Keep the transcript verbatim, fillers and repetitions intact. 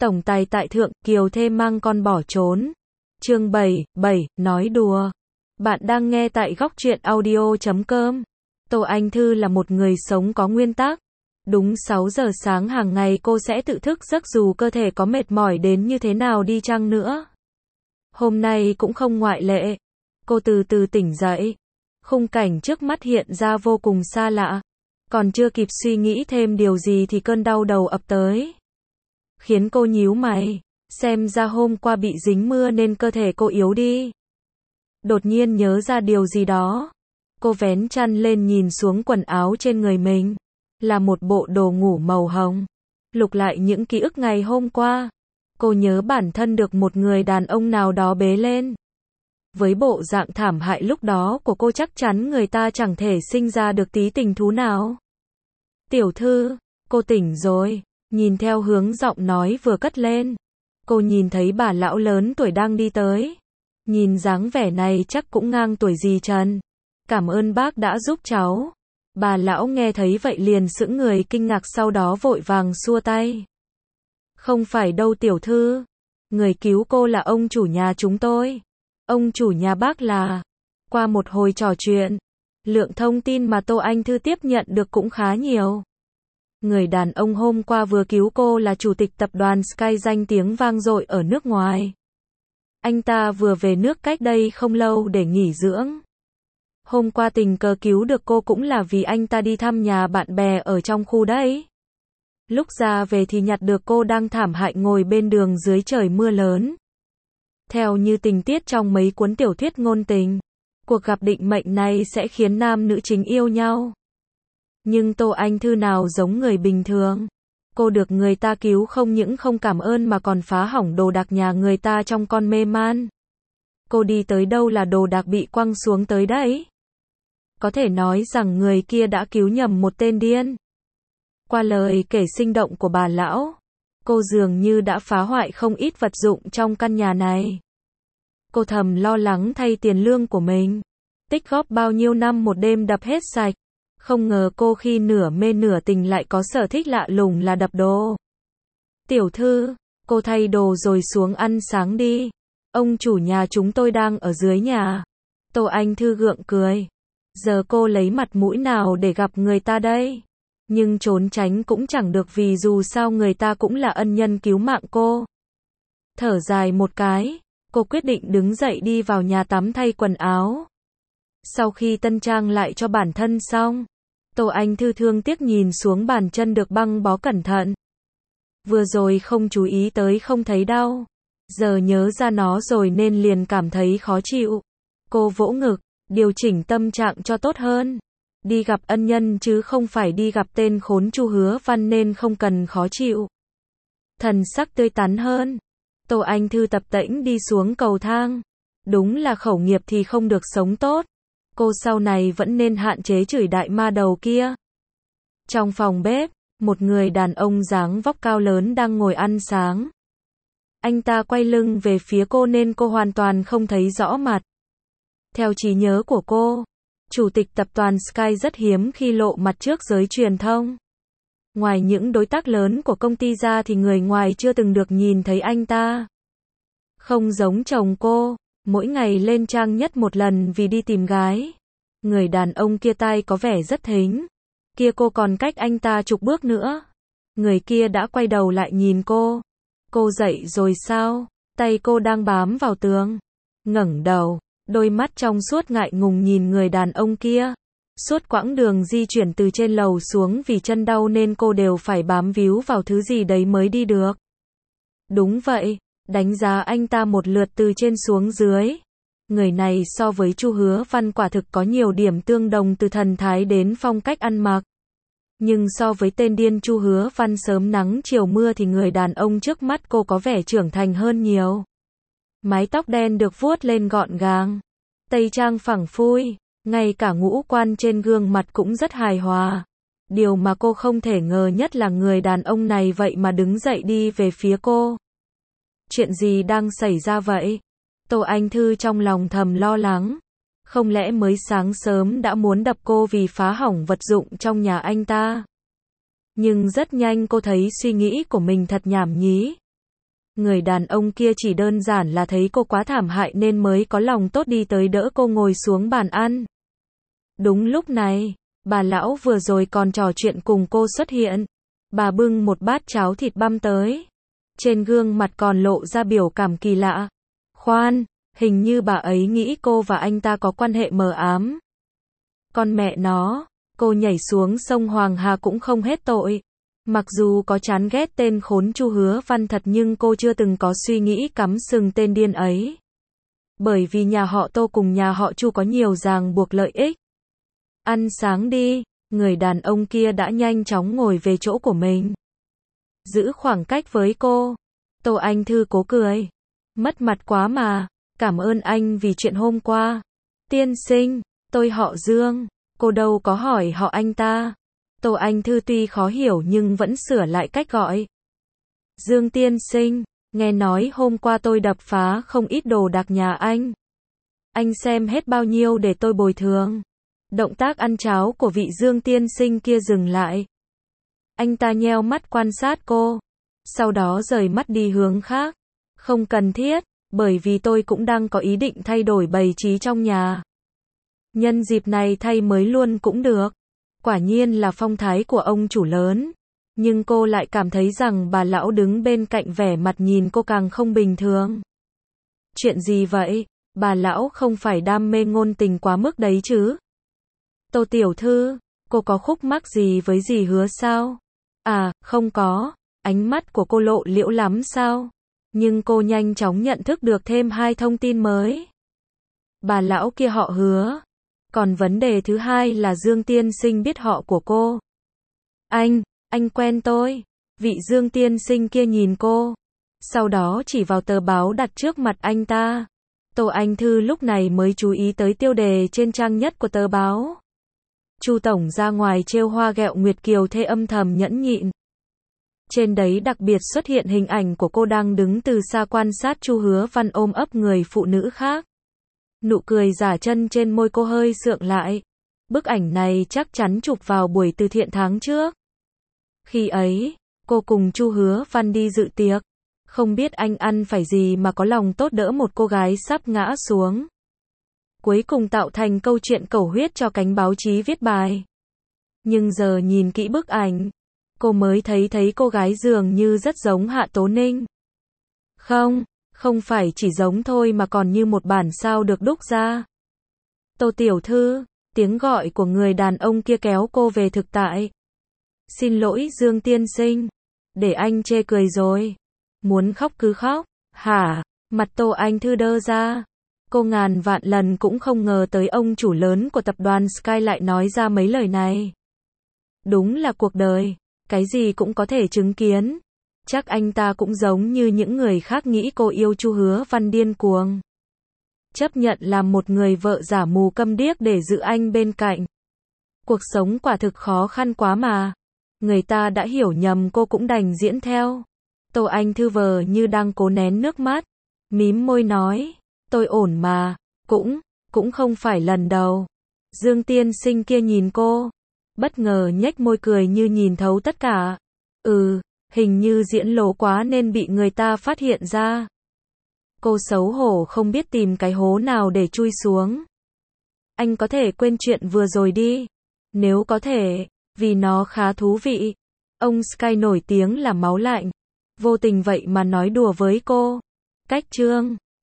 Tổng tài tại thượng, kiều thê mang con bỏ trốn. Chương bảy, bảy, nói đùa. Bạn đang nghe tại góc truyện audio chấm com. Tô Anh Thư là một người sống có nguyên tắc. Đúng sáu giờ sáng hàng ngày cô sẽ tự thức giấc dù cơ thể có mệt mỏi đến như thế nào đi chăng nữa. Hôm nay cũng không ngoại lệ. Cô từ từ tỉnh dậy. Khung cảnh trước mắt hiện ra vô cùng xa lạ. Còn chưa kịp suy nghĩ thêm điều gì thì cơn đau đầu ập tới. Khiến cô nhíu mày. Xem ra hôm qua bị dính mưa nên cơ thể cô yếu đi. Đột nhiên nhớ ra điều gì đó. Cô vén chăn lên nhìn xuống quần áo trên người mình. Là một bộ đồ ngủ màu hồng. Lục lại những ký ức ngày hôm qua. Cô nhớ bản thân được một người đàn ông nào đó bế lên. Với bộ dạng thảm hại lúc đó của cô chắc chắn người ta chẳng thể sinh ra được tí tình thú nào. Tiểu thư, cô tỉnh rồi. Nhìn theo hướng giọng nói vừa cất lên. Cô nhìn thấy bà lão lớn tuổi đang đi tới. Nhìn dáng vẻ này chắc cũng ngang tuổi dì Trần. Cảm ơn bác đã giúp cháu. Bà lão nghe thấy vậy liền sững người kinh ngạc, sau đó vội vàng xua tay. Không phải đâu tiểu thư. Người cứu cô là ông chủ nhà chúng tôi. Ông chủ nhà bác là... Qua một hồi trò chuyện, lượng thông tin mà Tô Anh Thư tiếp nhận được cũng khá nhiều. Người đàn ông hôm qua vừa cứu cô là chủ tịch tập đoàn Sky danh tiếng vang dội ở nước ngoài. Anh ta vừa về nước cách đây không lâu để nghỉ dưỡng. Hôm qua tình cờ cứu được cô cũng là vì anh ta đi thăm nhà bạn bè ở trong khu đấy. Lúc ra về thì nhặt được cô đang thảm hại ngồi bên đường dưới trời mưa lớn. Theo như tình tiết trong mấy cuốn tiểu thuyết ngôn tình, cuộc gặp định mệnh này sẽ khiến nam nữ chính yêu nhau. Nhưng Tô Anh Thư nào giống người bình thường. Cô được người ta cứu không những không cảm ơn mà còn phá hỏng đồ đạc nhà người ta trong con mê man. Cô đi tới đâu là đồ đạc bị quăng xuống tới đấy. Có thể nói rằng người kia đã cứu nhầm một tên điên. Qua lời kể sinh động của bà lão, cô dường như đã phá hoại không ít vật dụng trong căn nhà này. Cô thầm lo lắng thay tiền lương của mình. Tích góp bao nhiêu năm một đêm đập hết sạch. Không ngờ cô khi nửa mê nửa tình lại có sở thích lạ lùng là đập đồ. Tiểu thư, cô thay đồ rồi xuống ăn sáng đi. Ông chủ nhà chúng tôi đang ở dưới nhà. Tô Anh Thư gượng cười. Giờ cô lấy mặt mũi nào để gặp người ta đây? Nhưng trốn tránh cũng chẳng được vì dù sao người ta cũng là ân nhân cứu mạng cô. Thở dài một cái, cô quyết định đứng dậy đi vào nhà tắm thay quần áo. Sau khi tân trang lại cho bản thân xong, Tô Anh Thư thương tiếc nhìn xuống bàn chân được băng bó cẩn thận. Vừa rồi không chú ý tới không thấy đau. Giờ nhớ ra nó rồi nên liền cảm thấy khó chịu. Cô vỗ ngực, điều chỉnh tâm trạng cho tốt hơn. Đi gặp ân nhân chứ không phải đi gặp tên khốn Chu Hứa Văn nên không cần khó chịu. Thần sắc tươi tắn hơn. Tô Anh Thư tập tễnh đi xuống cầu thang. Đúng là khẩu nghiệp thì không được sống tốt. Cô sau này vẫn nên hạn chế chửi đại ma đầu kia. Trong phòng bếp, một người đàn ông dáng vóc cao lớn đang ngồi ăn sáng. Anh ta quay lưng về phía cô nên cô hoàn toàn không thấy rõ mặt. Theo trí nhớ của cô, chủ tịch tập đoàn Sky rất hiếm khi lộ mặt trước giới truyền thông. Ngoài những đối tác lớn của công ty ra thì người ngoài chưa từng được nhìn thấy anh ta. Không giống chồng cô, mỗi ngày lên trang nhất một lần vì đi tìm gái. Người đàn ông kia tai có vẻ rất thính. Kia cô còn cách anh ta chục bước nữa. Người kia đã quay đầu lại nhìn cô. Cô dậy rồi sao? Tay cô đang bám vào tường. Ngẩng đầu, đôi mắt trong suốt ngại ngùng nhìn người đàn ông kia. Suốt quãng đường di chuyển từ trên lầu xuống vì chân đau nên cô đều phải bám víu vào thứ gì đấy mới đi được. Đúng vậy, đánh giá anh ta một lượt từ trên xuống dưới. Người này so với Chu Hứa Văn quả thực có nhiều điểm tương đồng từ thần thái đến phong cách ăn mặc. Nhưng so với tên điên Chu Hứa Văn sớm nắng chiều mưa thì người đàn ông trước mắt cô có vẻ trưởng thành hơn nhiều. Mái tóc đen được vuốt lên gọn gàng. Tây trang phẳng phui. Ngay cả ngũ quan trên gương mặt cũng rất hài hòa. Điều mà cô không thể ngờ nhất là người đàn ông này vậy mà đứng dậy đi về phía cô. Chuyện gì đang xảy ra vậy? Tô Anh Thư trong lòng thầm lo lắng. Không lẽ mới sáng sớm đã muốn đập cô vì phá hỏng vật dụng trong nhà anh ta? Nhưng rất nhanh cô thấy suy nghĩ của mình thật nhảm nhí. Người đàn ông kia chỉ đơn giản là thấy cô quá thảm hại nên mới có lòng tốt đi tới đỡ cô ngồi xuống bàn ăn. Đúng lúc này, bà lão vừa rồi còn trò chuyện cùng cô xuất hiện. Bà bưng một bát cháo thịt băm tới. Trên gương mặt còn lộ ra biểu cảm kỳ lạ. Khoan, hình như bà ấy nghĩ cô và anh ta có quan hệ mờ ám. Con mẹ nó, cô nhảy xuống sông Hoàng Hà cũng không hết tội. Mặc dù có chán ghét tên khốn Chu Hứa Văn thật nhưng cô chưa từng có suy nghĩ cắm sừng tên điên ấy. Bởi vì nhà họ Tô cùng nhà họ Chu có nhiều ràng buộc lợi ích. Ăn sáng đi, người đàn ông kia đã nhanh chóng ngồi về chỗ của mình. Giữ khoảng cách với cô. Tô Anh Thư cố cười. Mất mặt quá mà, cảm ơn anh vì chuyện hôm qua. Tiên sinh, tôi họ Dương, cô đâu có hỏi họ anh ta. Tô Anh Thư tuy khó hiểu nhưng vẫn sửa lại cách gọi. Dương tiên sinh, nghe nói hôm qua tôi đập phá không ít đồ đạc nhà anh. Anh xem hết bao nhiêu để tôi bồi thường. Động tác ăn cháo của vị Dương tiên sinh kia dừng lại. Anh ta nheo mắt quan sát cô. Sau đó rời mắt đi hướng khác. Không cần thiết, bởi vì tôi cũng đang có ý định thay đổi bày trí trong nhà. Nhân dịp này thay mới luôn cũng được. Quả nhiên là phong thái của ông chủ lớn. Nhưng cô lại cảm thấy rằng bà lão đứng bên cạnh vẻ mặt nhìn cô càng không bình thường. Chuyện gì vậy? Bà lão không phải đam mê ngôn tình quá mức đấy chứ? Tô tiểu thư, cô có khúc mắc gì với dì Hứa sao? À, không có. Ánh mắt của cô lộ liễu lắm sao? Nhưng cô nhanh chóng nhận thức được thêm hai thông tin mới. Bà lão kia họ Hứa. Còn vấn đề thứ hai là Dương tiên sinh biết họ của cô. Anh, anh quen tôi. Vị Dương tiên sinh kia nhìn cô. Sau đó chỉ vào tờ báo đặt trước mặt anh ta. Tô Anh Thư lúc này mới chú ý tới tiêu đề trên trang nhất của tờ báo. Chu tổng ra ngoài trêu hoa ghẹo Nguyệt Kiều thê âm thầm nhẫn nhịn. Trên đấy đặc biệt xuất hiện hình ảnh của cô đang đứng từ xa quan sát Chu Hứa Văn ôm ấp người phụ nữ khác. Nụ cười giả chân trên môi cô hơi sượng lại. Bức ảnh này chắc chắn chụp vào buổi từ thiện tháng trước. Khi ấy, cô cùng Chu Hứa Văn đi dự tiệc. Không biết anh ăn phải gì mà có lòng tốt đỡ một cô gái sắp ngã xuống. Cuối cùng tạo thành câu chuyện cầu huyết cho cánh báo chí viết bài. Nhưng giờ nhìn kỹ bức ảnh, cô mới thấy thấy cô gái dường như rất giống Hạ Tố Ninh. Không, không phải chỉ giống thôi mà còn như một bản sao được đúc ra. Tô tiểu thư, tiếng gọi của người đàn ông kia kéo cô về thực tại. Xin lỗi Dương tiên sinh, để anh chê cười rồi. Muốn khóc cứ khóc, hả? Mặt Tô Anh Thư đơ ra. Cô ngàn vạn lần cũng không ngờ tới ông chủ lớn của tập đoàn Sky lại nói ra mấy lời này. Đúng là cuộc đời, cái gì cũng có thể chứng kiến. Chắc anh ta cũng giống như những người khác nghĩ cô yêu Chu Hứa Văn điên cuồng. Chấp nhận làm một người vợ giả mù câm điếc để giữ anh bên cạnh. Cuộc sống quả thực khó khăn quá mà. Người ta đã hiểu nhầm cô cũng đành diễn theo. Tô Anh Thư vờ như đang cố nén nước mắt. Mím môi nói, tôi ổn mà, cũng, cũng không phải lần đầu. Dương tiên sinh kia nhìn cô. Bất ngờ nhếch môi cười như nhìn thấu tất cả. Ừ, hình như diễn lố quá nên bị người ta phát hiện ra. Cô xấu hổ không biết tìm cái hố nào để chui xuống. Anh có thể quên chuyện vừa rồi đi. Nếu có thể, vì nó khá thú vị. Ông Sky nổi tiếng là máu lạnh. Vô tình vậy mà nói đùa với cô. Cách chương